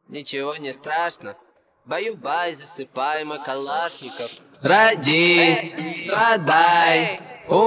Ничего не страшно. Баю-бай, засыпай, мой Калашников. Родись, страдай,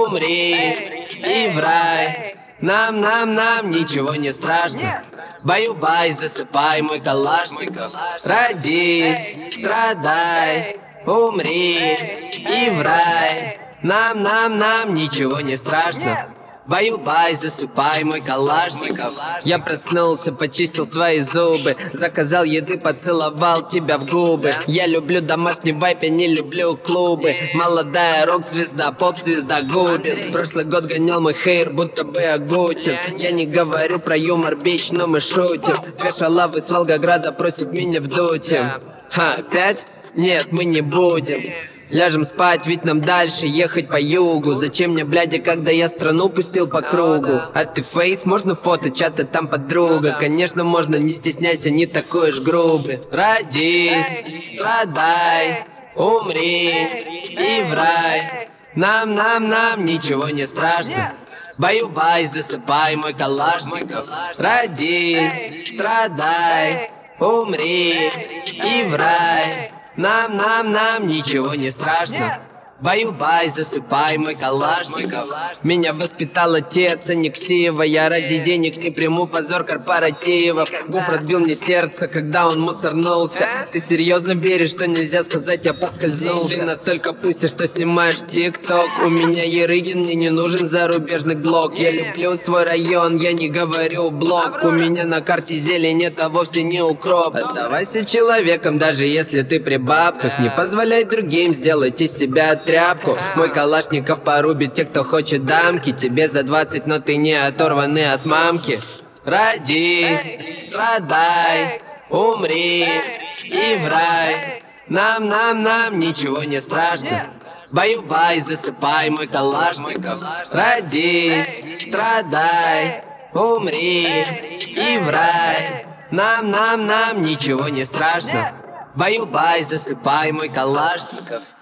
умри и в рай. Нам, ничего не страшно. Баю-бай, засыпай, мой Калашников. Родись, страдай, умри и в рай. Нам, ничего не страшно. Баю-бай, засыпай, мой Калашников. Я проснулся, почистил свои зубы, заказал еды, поцеловал тебя в губы. Я люблю домашний вайп, я не люблю клубы. Молодая рок-звезда, поп-звезда губит. Прошлый год гонял мой хейр, будто бы огутин. Я не говорю про юмор, бич, но мы шутим. Две шалавы с Волгограда просят меня вдуть им. Опять? Нет, мы не будем. Ляжем спать, ведь нам дальше ехать по югу. Зачем мне, блядя, когда я страну пустил по кругу? А ты фейс, можно фото, чата там подруга. Конечно, можно, не стесняйся, не такой уж грубый. Родись, страдай, умри и в рай. Нам, ничего не страшно. Баю-бай, засыпай, мой Калашников. Родись, страдай, умри и в рай. Нам, ничего не страшно. Баю-бай, засыпай, мой Калашников. Меня воспитал отец, а не ксива. Я ради денег не приму позор корпоративов. Гуф разбил мне сердце, когда он мусорнулся. Ты серьезно веришь, что нельзя сказать, я подскользнулся? Ты настолько пусти, что снимаешь тик-ток. У меня Ерыгин, мне не нужен зарубежный блог. Я люблю свой район, я не говорю блог. У меня на карте зелень, это вовсе не укроп. Оставайся человеком, даже если ты при бабках. Не позволяй другим сделать из себя тряпку. Мой Калашников порубит тех, кто хочет дамки. Тебе за 20, но ты не оторванный от мамки. Родись, страдай, умри и в рай. Нам, ничего не страшно. Баю-бай, засыпай, мой Калашников. Родись, страдай, умри и в рай. Нам, ничего не страшно. Баю-бай, засыпай, мой Калашников.